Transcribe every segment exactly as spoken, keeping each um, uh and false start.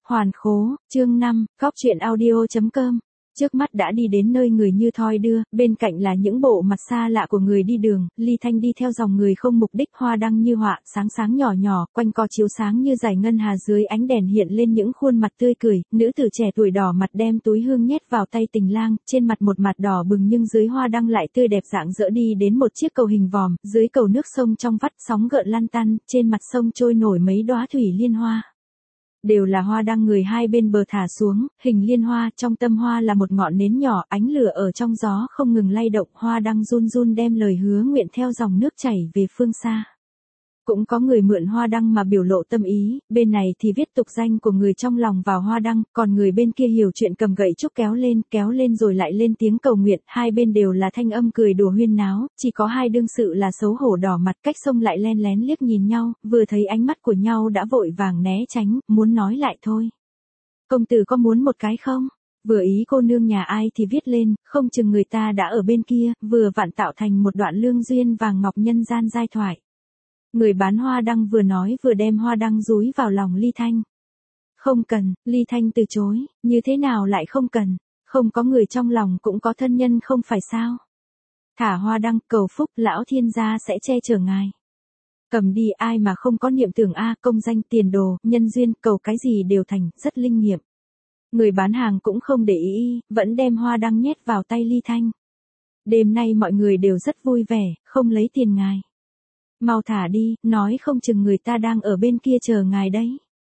Hoàn khố, chương năm, góc truyện audio.com. Trước mắt đã đi đến nơi người như thoi đưa, bên cạnh là những bộ mặt xa lạ của người đi đường, Ly Thanh đi theo dòng người không mục đích, hoa đăng như họa, sáng sáng nhỏ nhỏ, quanh co chiếu sáng như dải ngân hà, dưới ánh đèn hiện lên những khuôn mặt tươi cười, nữ tử trẻ tuổi đỏ mặt đem túi hương nhét vào tay tình lang, trên mặt một mặt đỏ bừng nhưng dưới hoa đăng lại tươi đẹp rạng rỡ. Đi đến một chiếc cầu hình vòm, dưới cầu nước sông trong vắt, sóng gợn lăn tăn, trên mặt sông trôi nổi mấy đóa thủy liên hoa. Đều là hoa đăng người hai bên bờ thả xuống, hình liên hoa, trong tâm hoa là một ngọn nến nhỏ, ánh lửa ở trong gió không ngừng lay động, hoa đăng run run đem lời hứa nguyện theo dòng nước chảy về phương xa. Cũng có người mượn hoa đăng mà biểu lộ tâm ý, bên này thì viết tục danh của người trong lòng vào hoa đăng, còn người bên kia hiểu chuyện cầm gậy trúc kéo lên, kéo lên rồi lại lên tiếng cầu nguyện, hai bên đều là thanh âm cười đùa huyên náo, chỉ có hai đương sự là xấu hổ đỏ mặt, cách sông lại len lén liếc nhìn nhau, vừa thấy ánh mắt của nhau đã vội vàng né tránh, muốn nói lại thôi. Công tử có muốn một cái không? Vừa ý cô nương nhà ai thì viết lên, không chừng người ta đã ở bên kia, vừa vặn tạo thành một đoạn lương duyên vàng ngọc nhân gian giai thoại. Người bán hoa đăng vừa nói vừa đem hoa đăng dúi vào lòng Ly Thanh. Không cần, Ly Thanh từ chối, như thế nào lại không cần, không có người trong lòng cũng có thân nhân không phải sao. Thả hoa đăng, cầu phúc, lão thiên gia sẽ che chở ngài. Cầm đi, ai mà không có niệm tưởng a, công danh, tiền đồ, nhân duyên, cầu cái gì đều thành, rất linh nghiệm. Người bán hàng cũng không để ý, vẫn đem hoa đăng nhét vào tay Ly Thanh. Đêm nay mọi người đều rất vui vẻ, không lấy tiền ngài. Mau thả đi, nói không chừng người ta đang ở bên kia chờ ngài đấy.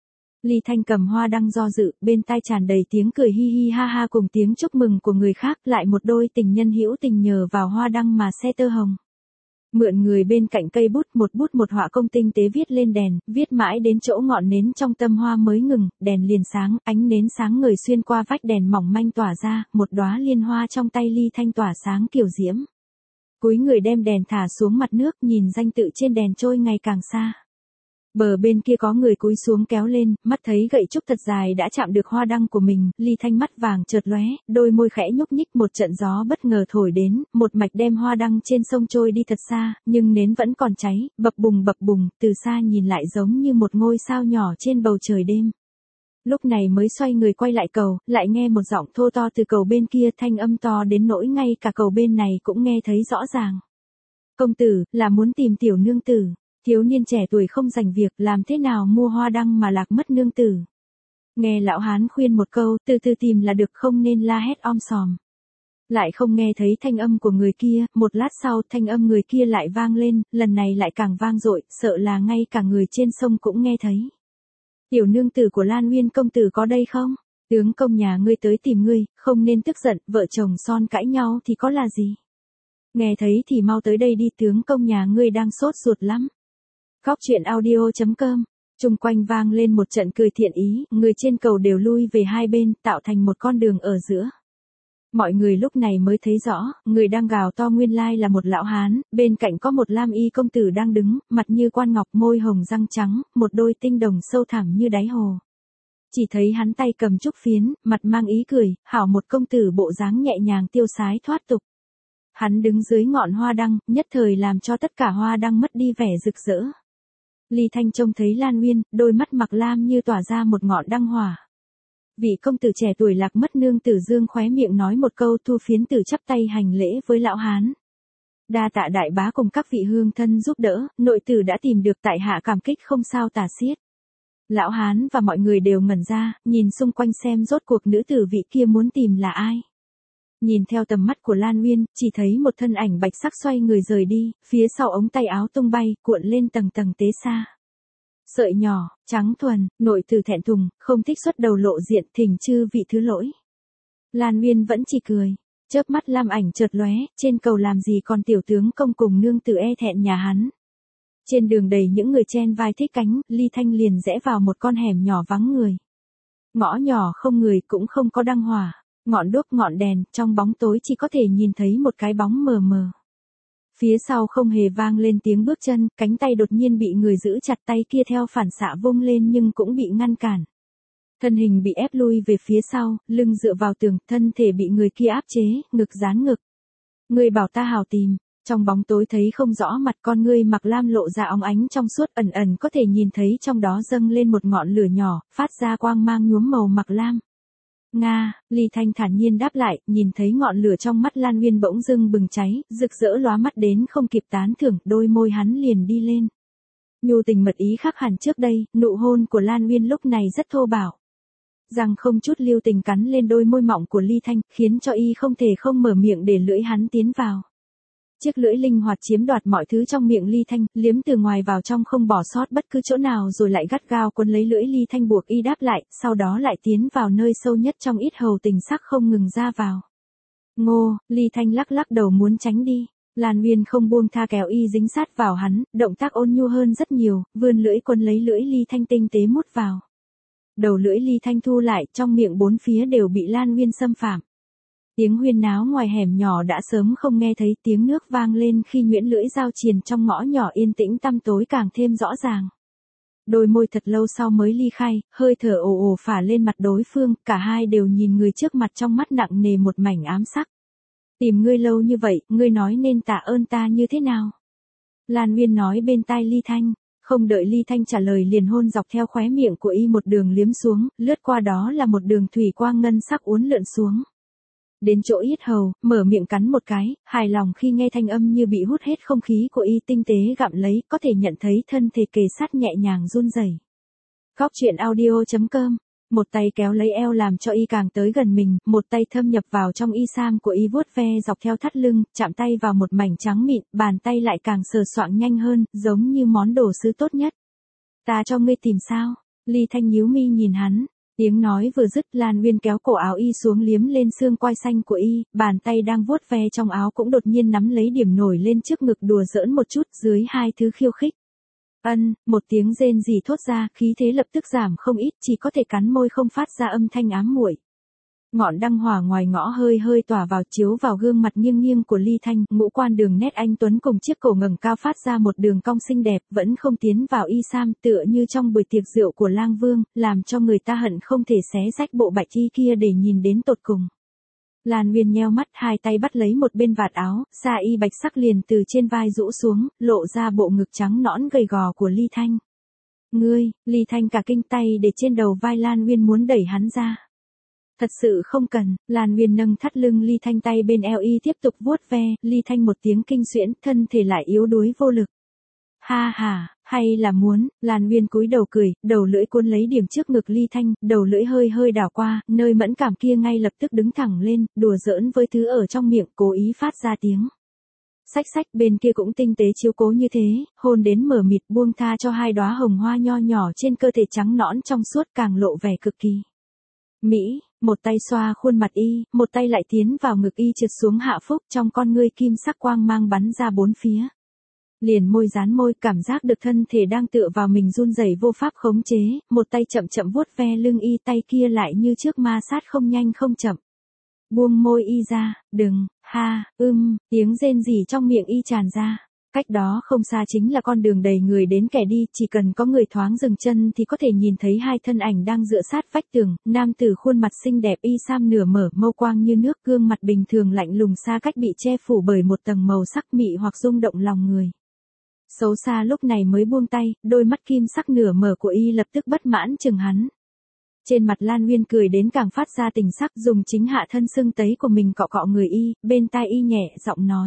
Ly Thanh cầm hoa đăng do dự, bên tai tràn đầy tiếng cười hi hi ha ha cùng tiếng chúc mừng của người khác, lại một đôi tình nhân hữu tình nhờ vào hoa đăng mà xe tơ hồng. Mượn người bên cạnh cây bút, một bút một họa công tinh tế viết lên đèn, viết mãi đến chỗ ngọn nến trong tâm hoa mới ngừng, đèn liền sáng, ánh nến sáng ngời xuyên qua vách đèn mỏng manh tỏa ra, một đóa liên hoa trong tay Ly Thanh tỏa sáng kiểu diễm. Cúi người đem đèn thả xuống mặt nước, nhìn danh tự trên đèn trôi ngày càng xa. Bờ bên kia có người cúi xuống kéo lên, mắt thấy gậy trúc thật dài đã chạm được hoa đăng của mình, Ly Thanh mắt vàng chợt lóe, đôi môi khẽ nhúc nhích, một trận gió bất ngờ thổi đến, một mạch đem hoa đăng trên sông trôi đi thật xa, nhưng nến vẫn còn cháy, bập bùng bập bùng, từ xa nhìn lại giống như một ngôi sao nhỏ trên bầu trời đêm. Lúc này mới xoay người quay lại cầu, lại nghe một giọng thô to từ cầu bên kia, thanh âm to đến nỗi ngay cả cầu bên này cũng nghe thấy rõ ràng. Công tử, là muốn tìm tiểu nương tử. Thiếu niên trẻ tuổi không rảnh việc, làm thế nào mua hoa đăng mà lạc mất nương tử. Nghe lão hán khuyên một câu, từ từ tìm là được, không nên la hét om sòm. Lại không nghe thấy thanh âm của người kia, một lát sau thanh âm người kia lại vang lên, lần này lại càng vang dội, sợ là ngay cả người trên sông cũng nghe thấy. Tiểu nương tử của Lan Nguyên công tử có đây không? Tướng công nhà ngươi tới tìm ngươi, không nên tức giận, vợ chồng son cãi nhau thì có là gì? Nghe thấy thì mau tới đây đi, tướng công nhà ngươi đang sốt ruột lắm. Góc truyện audio.com. Chung quanh vang lên một trận cười thiện ý, người trên cầu đều lui về hai bên, tạo thành một con đường ở giữa. Mọi người lúc này mới thấy rõ, người đang gào to nguyên lai là một lão hán, bên cạnh có một lam y công tử đang đứng, mặt như quan ngọc, môi hồng răng trắng, một đôi tinh đồng sâu thẳm như đáy hồ. Chỉ thấy hắn tay cầm trúc phiến, mặt mang ý cười, hảo một công tử bộ dáng nhẹ nhàng tiêu sái thoát tục. Hắn đứng dưới ngọn hoa đăng, nhất thời làm cho tất cả hoa đăng mất đi vẻ rực rỡ. Ly Thanh trông thấy Lan Nguyên, đôi mắt mặc lam như tỏa ra một ngọn đăng hỏa. Vị công tử trẻ tuổi lạc mất nương tử dương khóe miệng nói một câu, thu phiến tử chắp tay hành lễ với lão hán. Đa tạ đại bá cùng các vị hương thân giúp đỡ, nội tử đã tìm được, tại hạ cảm kích không sao tả xiết. Lão hán và mọi người đều ngẩn ra, nhìn xung quanh xem rốt cuộc nữ tử vị kia muốn tìm là ai. Nhìn theo tầm mắt của Lan Nguyên, chỉ thấy một thân ảnh bạch sắc xoay người rời đi, phía sau ống tay áo tung bay, cuộn lên tầng tầng tế xa. Sợi nhỏ, trắng thuần, nội tử thẹn thùng, không thích xuất đầu lộ diện, thỉnh chư vị thứ lỗi. Lan Nguyên vẫn chỉ cười, chớp mắt lam ảnh chợt lóe, trên cầu làm gì còn tiểu tướng công cùng nương tử e thẹn nhà hắn. Trên đường đầy những người chen vai thích cánh, Ly Thanh liền rẽ vào một con hẻm nhỏ vắng người. Ngõ nhỏ không người cũng không có đăng hỏa. Ngọn đuốc ngọn đèn, trong bóng tối chỉ có thể nhìn thấy một cái bóng mờ mờ. Phía sau không hề vang lên tiếng bước chân, cánh tay đột nhiên bị người giữ chặt, tay kia theo phản xạ vung lên nhưng cũng bị ngăn cản. Thân hình bị ép lui về phía sau, lưng dựa vào tường, thân thể bị người kia áp chế, ngực dán ngực. Người bảo ta hào tìm, Trong bóng tối thấy không rõ mặt, con ngươi Mạc Lam lộ ra óng ánh trong suốt, ẩn ẩn có thể nhìn thấy trong đó dâng lên một ngọn lửa nhỏ, phát ra quang mang nhuốm màu Mạc Lam. Nga, Ly Thanh thản nhiên đáp lại, nhìn thấy ngọn lửa trong mắt Lan Uyên bỗng dưng bừng cháy, rực rỡ lóa mắt đến không kịp tán thưởng, đôi môi hắn liền đi lên. Nhu tình mật ý khác hẳn trước đây, nụ hôn của Lan Uyên lúc này rất thô bạo. Răng không chút lưu tình cắn lên đôi môi mỏng của Ly Thanh, khiến cho y không thể không mở miệng để lưỡi hắn tiến vào. Chiếc lưỡi linh hoạt chiếm đoạt mọi thứ trong miệng Ly Thanh, liếm từ ngoài vào trong không bỏ sót bất cứ chỗ nào rồi lại gắt gao quấn lấy lưỡi Ly Thanh buộc y đáp lại, sau đó lại tiến vào nơi sâu nhất trong yết hầu tình sắc không ngừng ra vào. Ngô, Ly Thanh lắc lắc đầu muốn tránh đi. Lan Uyên không buông tha kéo y dính sát vào hắn, động tác ôn nhu hơn rất nhiều, vươn lưỡi quấn lấy lưỡi Ly Thanh tinh tế mút vào. Đầu lưỡi Ly Thanh thu lại, trong miệng bốn phía đều bị Lan Uyên xâm phạm. Tiếng huyên náo ngoài hẻm nhỏ đã sớm không nghe thấy, tiếng nước vang lên khi nhuyễn lưỡi giao triền trong ngõ nhỏ yên tĩnh tăm tối càng thêm rõ ràng. Đôi môi thật lâu sau mới ly khai, hơi thở ồ ồ phả lên mặt đối phương, cả hai đều nhìn người trước mặt trong mắt nặng nề một mảnh ám sắc. Tìm ngươi lâu như vậy, ngươi nói nên tạ ơn ta như thế nào? Lan Uyên nói bên tai Ly Thanh, không đợi Ly Thanh trả lời liền hôn dọc theo khóe miệng của y một đường liếm xuống, lướt qua đó là một đường thủy quang ngân sắc uốn lượn xuống. Đến chỗ yết hầu, mở miệng cắn một cái, hài lòng khi nghe thanh âm như bị hút hết không khí của y tinh tế gặm lấy, có thể nhận thấy thân thể kề sát nhẹ nhàng run rẩy. Góc truyện audio chấm com, một tay kéo lấy eo làm cho y càng tới gần mình, một tay thâm nhập vào trong y sam của y vuốt ve dọc theo thắt lưng, chạm tay vào một mảnh trắng mịn, bàn tay lại càng sờ soạng nhanh hơn, giống như món đồ sứ tốt nhất. Ta cho ngươi tìm sao? Ly Thanh nhíu mi nhìn hắn. Tiếng nói vừa dứt, Lan Uyên kéo cổ áo y xuống liếm lên xương quai xanh của y, bàn tay đang vuốt ve trong áo cũng đột nhiên nắm lấy điểm nổi lên trước ngực đùa giỡn một chút dưới hai thứ khiêu khích. Ân, một tiếng rên rỉ thốt ra, khí thế lập tức giảm không ít, chỉ có thể cắn môi không phát ra âm thanh ám muội. Ngọn đăng hỏa ngoài ngõ hơi hơi tỏa vào chiếu vào gương mặt nghiêng nghiêng của Ly Thanh, ngũ quan đường nét anh tuấn cùng chiếc cổ ngẩng cao phát ra một đường cong xinh đẹp, vẫn không tiến vào y sam, tựa như trong buổi tiệc rượu của lang vương, làm cho người ta hận không thể xé rách bộ bạch y kia để nhìn đến tột cùng. Lan Uyên nheo mắt, hai tay bắt lấy một bên vạt áo, sa y bạch sắc liền từ trên vai rũ xuống, lộ ra bộ ngực trắng nõn gầy gò của Ly Thanh. Ngươi, Ly Thanh cả kinh tay để trên đầu vai Lan Uyên muốn đẩy hắn ra. Thật sự không cần, Lan Uyên nâng thắt lưng Ly Thanh tay bên eo y tiếp tục vuốt ve, Ly Thanh một tiếng kinh xuyễn, thân thể lại yếu đuối vô lực. Ha ha, hay là muốn, Lan Uyên cúi đầu cười, đầu lưỡi cuốn lấy điểm trước ngực Ly Thanh, đầu lưỡi hơi hơi đảo qua, nơi mẫn cảm kia ngay lập tức đứng thẳng lên, đùa giỡn với thứ ở trong miệng, cố ý phát ra tiếng. Xách xách bên kia cũng tinh tế chiếu cố như thế, hôn đến mở mịt buông tha cho hai đóa hồng hoa nho nhỏ trên cơ thể trắng nõn trong suốt càng lộ vẻ cực kỳ mỹ, một tay xoa khuôn mặt y, một tay lại tiến vào ngực y trượt xuống hạ phúc, trong con ngươi kim sắc quang mang bắn ra bốn phía. Liền môi dán môi, cảm giác được thân thể đang tựa vào mình run rẩy vô pháp khống chế, một tay chậm chậm vuốt ve lưng y, tay kia lại như trước ma sát không nhanh không chậm. Buông môi y ra, đừng, ha, ưm, tiếng rên rỉ trong miệng y tràn ra. Cách đó không xa chính là con đường đầy người đến kẻ đi, chỉ cần có người thoáng dừng chân thì có thể nhìn thấy hai thân ảnh đang dựa sát vách tường, nam tử khuôn mặt xinh đẹp y sam nửa mở, mâu quang như nước, gương mặt bình thường lạnh lùng xa cách bị che phủ bởi một tầng màu sắc mị hoặc rung động lòng người. Xấu xa lúc này mới buông tay, đôi mắt kim sắc nửa mở của y lập tức bất mãn chừng hắn. Trên mặt Lan Uyên cười đến càng phát ra tình sắc, dùng chính hạ thân sưng tấy của mình cọ cọ người y, bên tai y nhẹ giọng nói.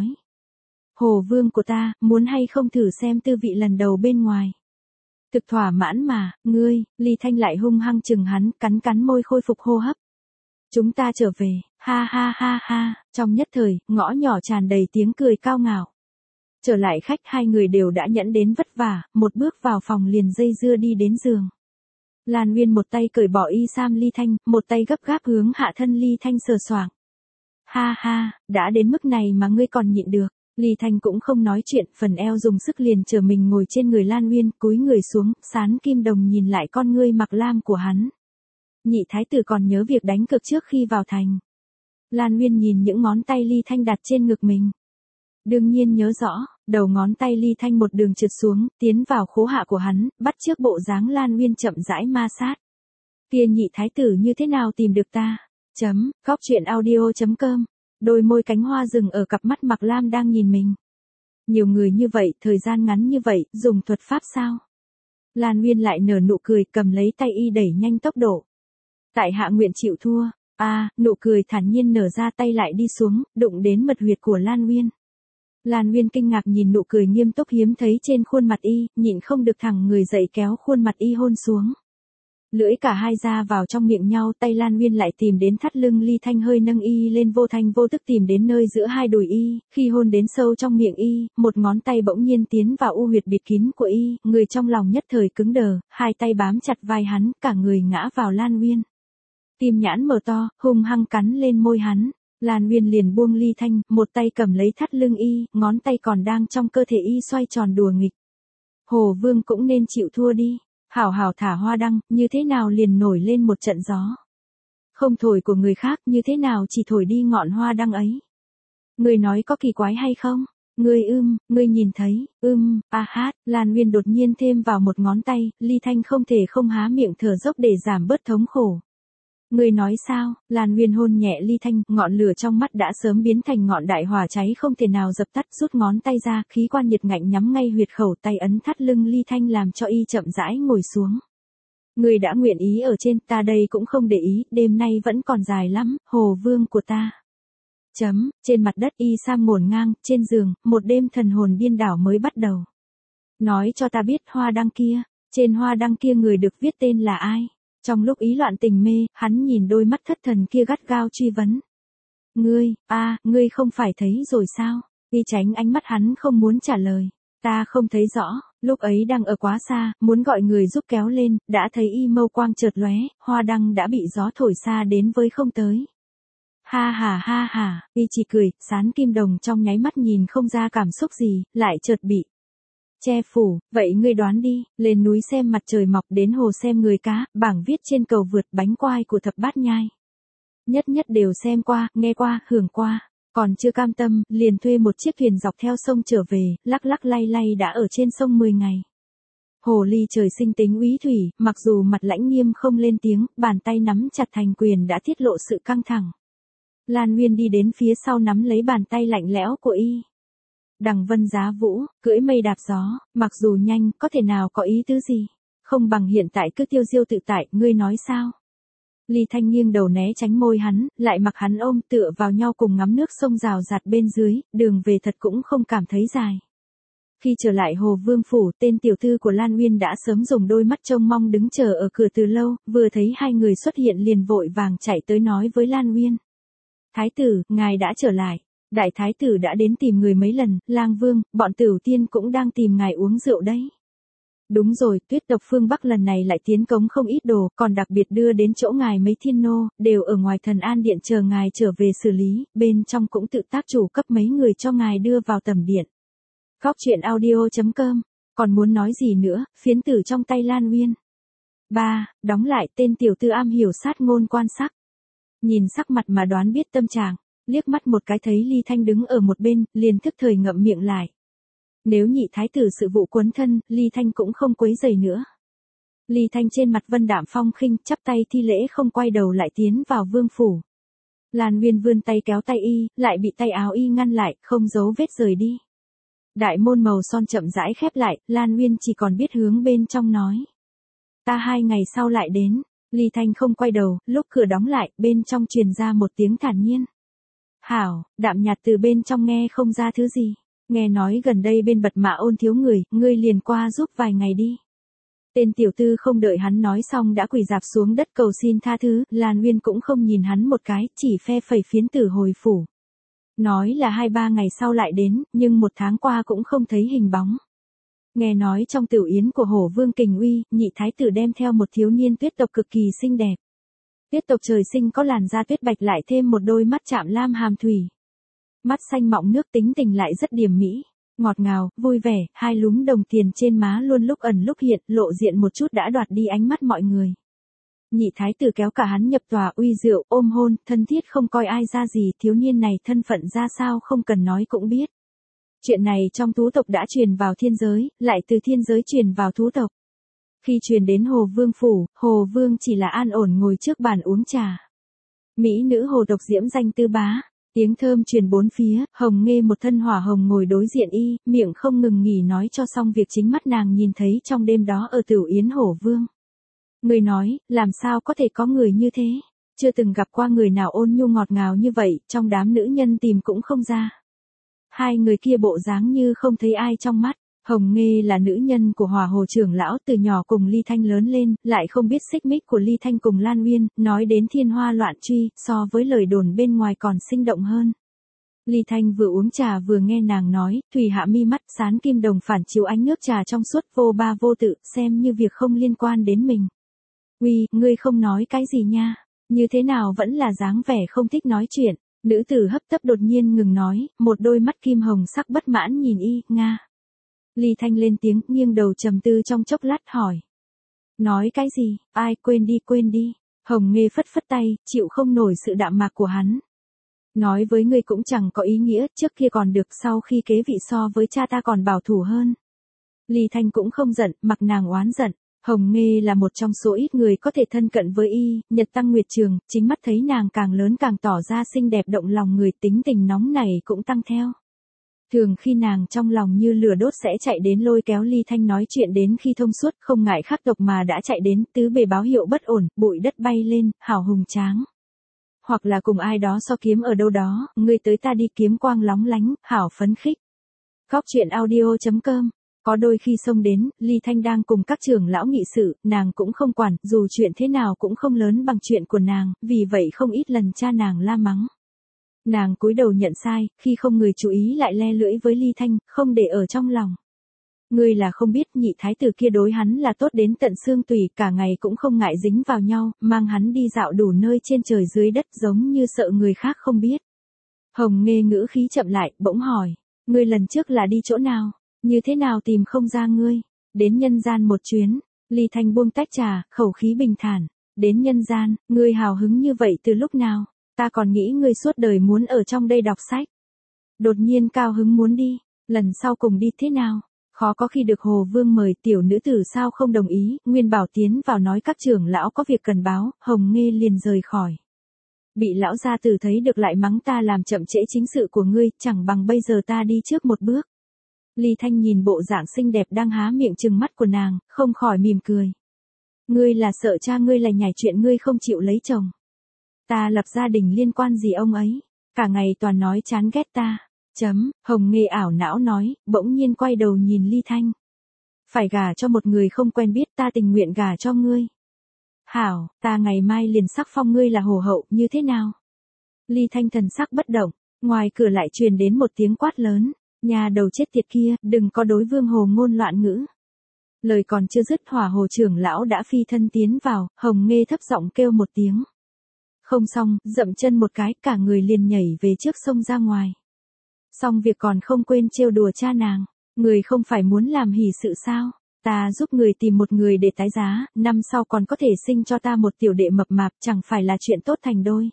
Hồ vương của ta, muốn hay không thử xem tư vị lần đầu bên ngoài. Thực thỏa mãn mà, ngươi, Ly Thanh lại hung hăng chừng hắn, cắn cắn môi khôi phục hô hấp. Chúng ta trở về, ha ha ha ha, trong nhất thời, ngõ nhỏ tràn đầy tiếng cười cao ngạo. Trở lại khách, hai người đều đã nhẫn đến vất vả, một bước vào phòng liền dây dưa đi đến giường. Lan Uyên một tay cởi bỏ y sam Ly Thanh, một tay gấp gáp hướng hạ thân Ly Thanh sờ soạng. Ha ha, đã đến mức này mà ngươi còn nhịn được. Ly Thanh cũng không nói chuyện, phần eo dùng sức liền trở mình ngồi trên người Lan Uyên, cúi người xuống, sán kim đồng nhìn lại con ngươi Mạc Lam của hắn. Nhị thái tử còn nhớ việc đánh cược trước khi vào thành. Lan Uyên nhìn những ngón tay Ly Thanh đặt trên ngực mình. Đương nhiên nhớ rõ, đầu ngón tay Ly Thanh một đường trượt xuống, tiến vào khố hạ của hắn, bắt chước bộ dáng Lan Uyên chậm rãi ma sát. Kia nhị thái tử như thế nào tìm được ta? Chấm, góc truyện audio chấm com. Đôi môi cánh hoa rừng ở cặp mắt Mạc Lam đang nhìn mình. Nhiều người như vậy, thời gian ngắn như vậy, dùng thuật pháp sao? Lan Uyên lại nở nụ cười, cầm lấy tay y đẩy nhanh tốc độ. Tại hạ nguyện chịu thua. A, à, nụ cười thản nhiên nở ra, tay lại đi xuống, đụng đến mật huyệt của Lan Uyên. Lan Uyên kinh ngạc nhìn nụ cười nghiêm túc hiếm thấy trên khuôn mặt y, nhịn không được thẳng người dậy kéo khuôn mặt y hôn xuống. Lưỡi cả hai ra vào trong miệng nhau, tay Lan Uyên lại tìm đến thắt lưng Ly Thanh, hơi nâng y lên, vô thanh vô tức tìm đến nơi giữa hai đùi y, khi hôn đến sâu trong miệng y, một ngón tay bỗng nhiên tiến vào u huyệt bịt kín của y, người trong lòng nhất thời cứng đờ, hai tay bám chặt vai hắn, cả người ngã vào Lan Uyên. Tim nhãn mở to, hung hăng cắn lên môi hắn. Lan Uyên liền buông Ly Thanh, một tay cầm lấy thắt lưng y, ngón tay còn đang trong cơ thể y xoay tròn đùa nghịch. Hồ Vương cũng nên chịu thua đi. Hảo hảo thả hoa đăng, như thế nào liền nổi lên một trận gió. Không thổi của người khác, như thế nào chỉ thổi đi ngọn hoa đăng ấy. Người nói có kỳ quái hay không? Ngươi ưm, ngươi nhìn thấy, ưm, a hát, Lan Uyên đột nhiên thêm vào một ngón tay, Ly Thanh không thể không há miệng thở dốc để giảm bớt thống khổ. Ngươi nói sao? Lan Uyên hôn nhẹ Ly Thanh, ngọn lửa trong mắt đã sớm biến thành ngọn đại hỏa cháy không thể nào dập tắt, rút ngón tay ra, khí quan nhiệt ngạnh nhắm ngay huyệt khẩu, tay ấn thắt lưng Ly Thanh làm cho y chậm rãi ngồi xuống. Ngươi đã nguyện ý ở trên, ta đây cũng không để ý, đêm nay vẫn còn dài lắm, Hồ Vương của ta. Chấm, trên mặt đất y sam ngổn ngang, trên giường, một đêm thần hồn điên đảo mới bắt đầu. Nói cho ta biết hoa đăng kia, trên hoa đăng kia người được viết tên là ai? Trong lúc ý loạn tình mê, hắn nhìn đôi mắt thất thần kia gắt gao truy vấn. Ngươi, a, à, ngươi không phải thấy rồi sao? Y tránh ánh mắt hắn không muốn trả lời. Ta không thấy rõ, lúc ấy đang ở quá xa, muốn gọi người giúp kéo lên, đã thấy y mâu quang chợt lóe, hoa đăng đã bị gió thổi xa đến với không tới. Ha ha ha ha, y chỉ cười, sán kim đồng trong nháy mắt nhìn không ra cảm xúc gì, lại chợt bị che phủ. Vậy ngươi đoán đi, lên núi xem mặt trời mọc, đến hồ xem người cá, bảng viết trên cầu vượt, bánh quai của thập bát nhai. Nhất nhất đều xem qua, nghe qua, hưởng qua. Còn chưa cam tâm, liền thuê một chiếc thuyền dọc theo sông trở về, lắc lắc lay lay đã ở trên sông mười ngày. Hồ ly trời sinh tính úy thủy, mặc dù mặt lãnh nghiêm không lên tiếng, bàn tay nắm chặt thành quyền đã tiết lộ sự căng thẳng. Lan Uyên đi đến phía sau nắm lấy bàn tay lạnh lẽo của y. Đằng vân giá vũ, cưỡi mây đạp gió, mặc dù nhanh, có thể nào có ý tứ gì? Không bằng hiện tại cứ tiêu diêu tự tại, ngươi nói sao? Ly Thanh nghiêng đầu né tránh môi hắn, lại mặc hắn ôm tựa vào nhau cùng ngắm nước sông rào rạt bên dưới, đường về thật cũng không cảm thấy dài. Khi trở lại Hồ Vương phủ, tên tiểu thư của Lan Uyên đã sớm dùng đôi mắt trông mong đứng chờ ở cửa từ lâu, vừa thấy hai người xuất hiện liền vội vàng chạy tới nói với Lan Uyên. Thái tử, ngài đã trở lại. Đại thái tử đã đến tìm người mấy lần, Lang Vương, bọn Tửu Tiên cũng đang tìm ngài uống rượu đấy. Đúng rồi, Tuyết tộc phương Bắc lần này lại tiến cống không ít đồ, còn đặc biệt đưa đến chỗ ngài mấy thiên nô, đều ở ngoài Thần An Điện chờ ngài trở về xử lý, bên trong cũng tự tác chủ cấp mấy người cho ngài đưa vào tầm điện. Góc truyện audio chấm com, còn muốn nói gì nữa, phiến tử trong tay Lan Uyên. ba. Đóng lại, tên tiểu tư am hiểu sát ngôn quan sắc. Nhìn sắc mặt mà đoán biết tâm trạng, liếc mắt một cái thấy Ly Thanh đứng ở một bên, liền thức thời ngậm miệng lại. Nếu nhị thái tử sự vụ quấn thân, Ly Thanh cũng không quấy rầy nữa. Ly Thanh trên mặt vân đạm phong khinh, chắp tay thi lễ không quay đầu lại tiến vào vương phủ. Lan Uyên vươn tay kéo tay y, lại bị tay áo y ngăn lại, không giấu vết rời đi. Đại môn màu son chậm rãi khép lại, Lan Uyên chỉ còn biết hướng bên trong nói. Ta hai ngày sau lại đến. Ly Thanh không quay đầu, lúc cửa đóng lại, bên trong truyền ra một tiếng thản nhiên. Hảo, đạm nhạt từ bên trong nghe không ra thứ gì. Nghe nói gần đây bên Bật Mã Ôn thiếu người, ngươi liền qua giúp vài ngày đi. Tên tiểu tư không đợi hắn nói xong đã quỳ rạp xuống đất cầu xin tha thứ, Lan Uyên cũng không nhìn hắn một cái, chỉ phe phẩy phiến tử hồi phủ. Nói là hai ba ngày sau lại đến, nhưng một tháng qua cũng không thấy hình bóng. Nghe nói trong tiểu yến của Hổ Vương Kình Uy, nhị thái tử đem theo một thiếu niên tuyết tộc cực kỳ xinh đẹp. Tuyết tộc trời sinh có làn da tuyết bạch lại thêm một đôi mắt chạm lam hàm thủy. Mắt xanh mọng nước, tính tình lại rất điềm mỹ, ngọt ngào, vui vẻ, hai lúm đồng tiền trên má luôn lúc ẩn lúc hiện, lộ diện một chút đã đoạt đi ánh mắt mọi người. Nhị thái tử kéo cả hắn nhập tòa uy rượu, ôm hôn, thân thiết không coi ai ra gì, thiếu niên này thân phận ra sao không cần nói cũng biết. Chuyện này trong thú tộc đã truyền vào thiên giới, lại từ thiên giới truyền vào thú tộc. Khi truyền đến Hồ Vương phủ, Hồ Vương chỉ là an ổn ngồi trước bàn uống trà. Mỹ nữ hồ tộc diễm danh Tư Bá, Tiếng thơm truyền bốn phía, Hồng Nghê một thân hỏa hồng ngồi đối diện y, miệng không ngừng nghỉ nói cho xong việc chính mắt nàng nhìn thấy trong đêm đó ở Tửu Yến Hổ Vương. Người nói, làm sao có thể có người như thế? Chưa từng gặp qua người nào ôn nhu ngọt ngào như vậy, trong đám nữ nhân tìm cũng không ra. Hai người kia bộ dáng như không thấy ai trong mắt. Hồng Nghê là nữ nhân của Hỏa Hồ trưởng lão, từ nhỏ cùng Ly Thanh lớn lên, lại không biết xích mích của Ly Thanh cùng Lan Uyên, nói đến thiên hoa loạn truy, so với lời đồn bên ngoài còn sinh động hơn. Ly Thanh vừa uống trà vừa nghe nàng nói, thủy hạ mi mắt, sán kim đồng phản chiếu ánh nước trà trong suốt, vô ba vô tự, xem như việc không liên quan đến mình. Uy, ngươi không nói cái gì nha, như thế nào vẫn là dáng vẻ không thích nói chuyện. Nữ tử hấp tấp đột nhiên ngừng nói, một đôi mắt kim hồng sắc bất mãn nhìn y, nga. Ly Thanh lên tiếng, nghiêng đầu trầm tư trong chốc lát hỏi. Nói cái gì, ai, quên đi quên đi. Hồng Nghê phất phất tay, chịu không nổi sự đạm mạc của hắn. Nói với ngươi cũng chẳng có ý nghĩa, trước kia còn được, sau khi kế vị so với cha ta còn bảo thủ hơn. Ly Thanh cũng không giận, mặc nàng oán giận. Hồng Nghê là một trong số ít người có thể thân cận với y, Nhật Tăng Nguyệt Trường, chính mắt thấy nàng càng lớn càng tỏ ra xinh đẹp động lòng người, tính tình nóng này cũng tăng theo. Thường khi nàng trong lòng như lửa đốt sẽ chạy đến lôi kéo Ly Thanh nói chuyện đến khi thông suốt, không ngại khắc độc mà đã chạy đến, tứ bề báo hiệu bất ổn, bụi đất bay lên, hào hùng tráng. Hoặc là cùng ai đó so kiếm ở đâu đó, ngươi tới ta đi, kiếm quang lóng lánh, hảo phấn khích. Góc truyện audio chấm com. Có đôi khi xông đến, Ly Thanh đang cùng các trưởng lão nghị sự, nàng cũng không quản, dù chuyện thế nào cũng không lớn bằng chuyện của nàng, vì vậy không ít lần cha nàng la mắng. Nàng cúi đầu nhận sai, khi không người chú ý lại le lưỡi với Ly Thanh, không để ở trong lòng. Ngươi là không biết, nhị thái tử kia đối hắn là tốt đến tận xương tủy, cả ngày cũng không ngại dính vào nhau, mang hắn đi dạo đủ nơi trên trời dưới đất, giống như sợ người khác không biết. Hồng Nghê ngữ khí chậm lại, bỗng hỏi, ngươi lần trước là đi chỗ nào, như thế nào tìm không ra ngươi? Đến nhân gian một chuyến. Ly Thanh buông tách trà, khẩu khí bình thản. Đến nhân gian, ngươi hào hứng như vậy từ lúc nào? Ta còn nghĩ ngươi suốt đời muốn ở trong đây đọc sách. Đột nhiên cao hứng muốn đi, lần sau cùng đi thế nào? Khó có khi được Hồ Vương mời, tiểu nữ tử sao không đồng ý, Nguyên Bảo tiến vào nói các trưởng lão có việc cần báo, Hồng Nghê liền rời khỏi. Bị lão gia tử thấy được lại mắng ta làm chậm trễ chính sự của ngươi, chẳng bằng bây giờ ta đi trước một bước. Ly Thanh nhìn bộ dạng xinh đẹp đang há miệng trừng mắt của nàng, không khỏi mỉm cười. Ngươi là sợ cha ngươi lại nhảy chuyện ngươi không chịu lấy chồng. Ta lập gia đình liên quan gì ông ấy, cả ngày toàn nói chán ghét ta. Chấm, Hồng Nghê ảo não nói, bỗng nhiên quay đầu nhìn Ly Thanh. Phải gả cho một người không quen biết, ta tình nguyện gả cho ngươi. Hảo, ta ngày mai liền sắc phong ngươi là hồ hậu, như thế nào? Ly Thanh thần sắc bất động, ngoài cửa lại truyền đến một tiếng quát lớn. Nhà đầu chết tiệt kia, đừng có đối Vương Hồ ngôn loạn ngữ. Lời còn chưa dứt, Hỏa Hồ trưởng lão đã phi thân tiến vào, Hồng Nghê thấp giọng kêu một tiếng. Không xong, dậm chân một cái, cả người liền nhảy về trước sông ra ngoài. Xong việc còn không quên trêu đùa cha nàng, người không phải muốn làm hỷ sự sao? Ta giúp người tìm một người để tái giá, năm sau còn có thể sinh cho ta một tiểu đệ mập mạp, chẳng phải là chuyện tốt thành đôi.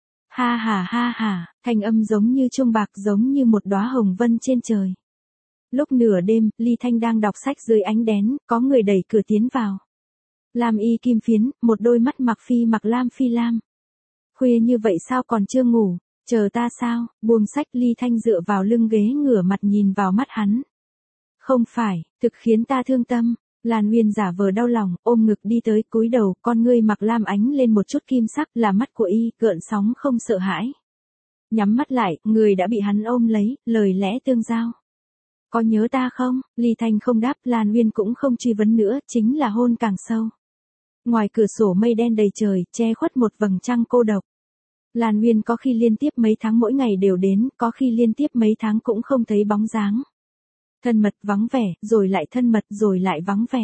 Ha ha ha ha, thanh âm giống như chuông bạc, giống như một đóa hồng vân trên trời. Lúc nửa đêm, Ly Thanh đang đọc sách dưới ánh đèn, có người đẩy cửa tiến vào. Lam y kim phiến, một đôi mắt mặc phi mặc lam phi lam. Khuya như vậy sao còn chưa ngủ, chờ ta sao? Buông sách, Ly Thanh dựa vào lưng ghế ngửa mặt nhìn vào mắt hắn. Không phải, thực khiến ta thương tâm. Lan Uyên giả vờ đau lòng, ôm ngực đi tới, cúi đầu, con ngươi mặc lam ánh lên một chút kim sắc, là mắt của y, gợn sóng không sợ hãi. Nhắm mắt lại, người đã bị hắn ôm lấy, lời lẽ tương giao. Có nhớ ta không? Ly Thanh không đáp, Lan Uyên cũng không truy vấn nữa, chính là hôn càng sâu. Ngoài cửa sổ mây đen đầy trời, che khuất một vầng trăng cô độc. Lan Uyên có khi liên tiếp mấy tháng mỗi ngày đều đến, có khi liên tiếp mấy tháng cũng không thấy bóng dáng. Thân mật vắng vẻ, rồi lại thân mật, rồi lại vắng vẻ.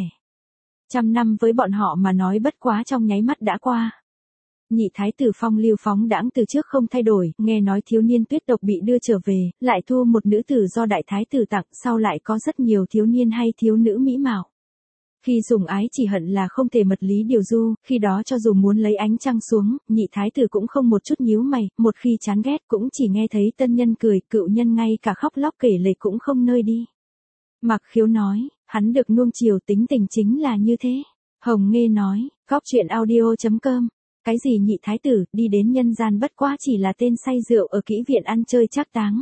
Trăm năm với bọn họ mà nói bất quá trong nháy mắt đã qua. Nhị thái tử phong lưu phóng đãng từ trước không thay đổi, nghe nói thiếu niên tuyết độc bị đưa trở về, lại thu một nữ tử do đại thái tử tặng, sau lại có rất nhiều thiếu niên hay thiếu nữ mỹ mạo. Khi sủng ái chỉ hận là không thể mật lý điều du, khi đó cho dù muốn lấy ánh trăng xuống, nhị thái tử cũng không một chút nhíu mày, một khi chán ghét cũng chỉ nghe thấy tân nhân cười, cựu nhân ngay cả khóc lóc kể lể cũng không nơi đi. Mặc Khiếu nói, hắn được nuông chiều tính tình chính là như thế. Hồng Nghê nói, góc truyện audio chấm com Cái gì nhị thái tử, đi đến nhân gian bất quá chỉ là tên say rượu ở kỹ viện ăn chơi trác táng.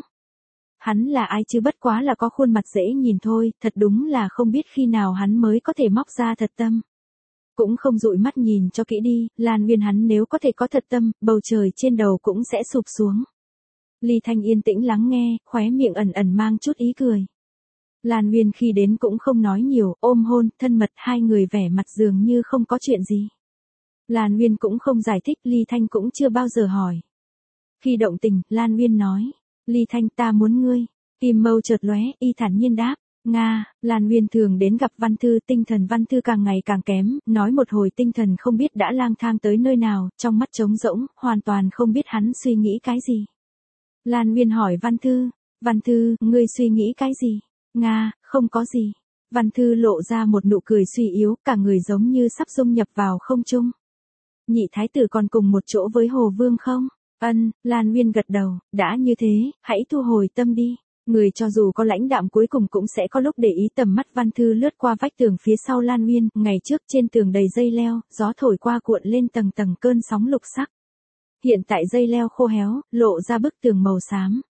Hắn là ai chứ, bất quá là có khuôn mặt dễ nhìn thôi, thật đúng là không biết khi nào hắn mới có thể móc ra thật tâm. Cũng không dụi mắt nhìn cho kỹ đi, Lan Viên hắn nếu có thể có thật tâm, bầu trời trên đầu cũng sẽ sụp xuống. Ly Thanh yên tĩnh lắng nghe, khóe miệng ẩn ẩn mang chút ý cười. Lan Viên khi đến cũng không nói nhiều, ôm hôn, thân mật, hai người vẻ mặt dường như không có chuyện gì. Lan Viên cũng không giải thích, Ly Thanh cũng chưa bao giờ hỏi. Khi động tình, Lan Viên nói, Ly Thanh ta muốn ngươi. Tim mâu chợt lóe, y thản nhiên đáp, Nga. Lan Viên thường đến gặp Văn Thư, tinh thần Văn Thư càng ngày càng kém, nói một hồi tinh thần không biết đã lang thang tới nơi nào, trong mắt trống rỗng, hoàn toàn không biết hắn suy nghĩ cái gì. Lan Viên hỏi Văn Thư, Văn Thư, ngươi suy nghĩ cái gì? Nga, không có gì. Văn Thư lộ ra một nụ cười suy yếu, cả người giống như sắp dung nhập vào không trung. Nhị thái tử còn cùng một chỗ với Hồ Vương không? Ân, Lan Viên gật đầu, đã như thế, hãy thu hồi tâm đi. Người cho dù có lãnh đạm cuối cùng cũng sẽ có lúc để ý. Tầm mắt Văn Thư lướt qua vách tường phía sau Lan Viên, ngày trước trên tường đầy dây leo, gió thổi qua cuộn lên tầng tầng cơn sóng lục sắc. Hiện tại dây leo khô héo, lộ ra bức tường màu xám.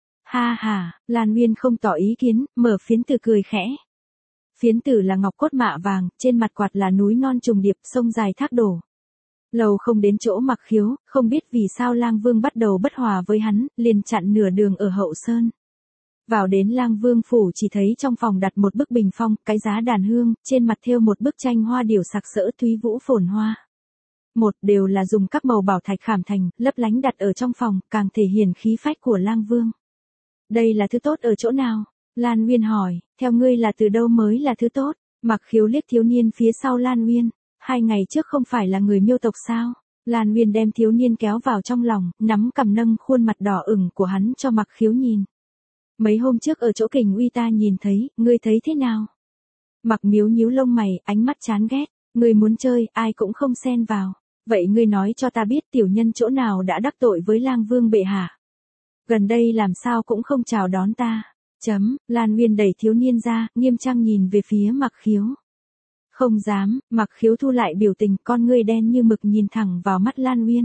Ha ha, Lan Viên không tỏ ý kiến, mở phiến tử cười khẽ. Phiến tử là ngọc cốt mạ vàng, trên mặt quạt là núi non trùng điệp, sông dài thác đổ. Lầu không đến chỗ Mặc Khiếu, không biết vì sao Lang Vương bắt đầu bất hòa với hắn, liền chặn nửa đường ở hậu sơn. Vào đến Lang Vương phủ chỉ thấy trong phòng đặt một bức bình phong, cái giá đàn hương, trên mặt thêu một bức tranh hoa điểu sặc sỡ thúy vũ phồn hoa. Một đều là dùng các màu bảo thạch khảm thành, lấp lánh đặt ở trong phòng, càng thể hiện khí phách của Lang Vương. Đây là thứ tốt ở chỗ nào? Lan Viên hỏi, theo ngươi là từ đâu mới là thứ tốt? Mặc Khiếu liếc thiếu niên phía sau Lan Viên, hai ngày trước không phải là người Miêu tộc sao? Lan Viên đem thiếu niên kéo vào trong lòng, nắm cầm nâng khuôn mặt đỏ ửng của hắn cho Mặc Khiếu nhìn. Mấy hôm trước ở chỗ Kình Uy ta nhìn thấy, ngươi thấy thế nào? Mặc Miếu nhíu lông mày, ánh mắt chán ghét, ngươi muốn chơi, ai cũng không xen vào. Vậy ngươi nói cho ta biết tiểu nhân chỗ nào đã đắc tội với Lang Vương bệ hạ? Gần đây làm sao cũng không chào đón ta. Chấm, Lan Viên đẩy thiếu niên ra, nghiêm trang nhìn về phía Mặc Khiếu. Không dám, Mặc Khiếu thu lại biểu tình, con ngươi đen như mực nhìn thẳng vào mắt Lan Viên.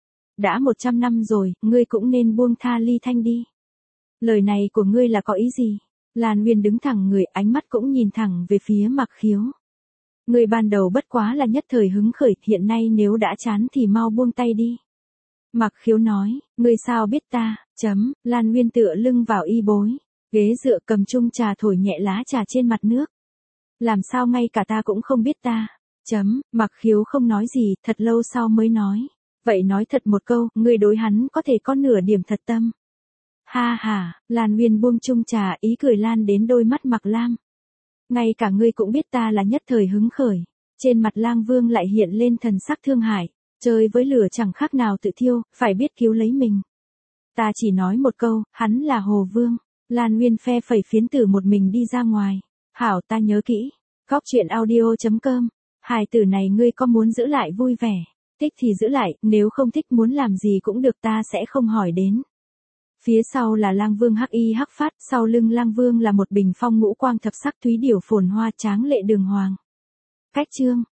Đã một trăm năm rồi, ngươi cũng nên buông tha Ly Thanh đi. Lời này của ngươi là có ý gì? Lan Viên đứng thẳng người, ánh mắt cũng nhìn thẳng về phía Mặc Khiếu. Ngươi ban đầu bất quá là nhất thời hứng khởi, hiện nay nếu đã chán thì mau buông tay đi. Mặc Khiếu nói, ngươi sao biết ta? Chấm, Lan Viên tựa lưng vào y bối, ghế dựa cầm chung trà thổi nhẹ lá trà trên mặt nước. Làm sao ngay cả ta cũng không biết ta? Chấm, Mặc Khiếu không nói gì, thật lâu sau mới nói. Vậy nói thật một câu, ngươi đối hắn có thể có nửa điểm thật tâm. Ha ha, Lan Viên buông chung trà, ý cười lan đến đôi mắt Mặc Lam. Ngay cả ngươi cũng biết ta là nhất thời hứng khởi. Trên mặt Lang Vương lại hiện lên thần sắc thương hại. Chơi với lửa chẳng khác nào tự thiêu, phải biết cứu lấy mình. Ta chỉ nói một câu, hắn là Hồ Vương. Lan Viên phe phẩy phiến tử một mình đi ra ngoài. Hảo, ta nhớ kỹ. Cóc truyện audio chấm com. Hài tử này ngươi có muốn giữ lại vui vẻ? Thích thì giữ lại, nếu không thích muốn làm gì cũng được, ta sẽ không hỏi đến. Phía sau là Lang Vương hắc y hắc phát, sau lưng Lang Vương là một bình phong ngũ quang thập sắc thúy điểu phồn hoa tráng lệ đường hoàng. Cách chương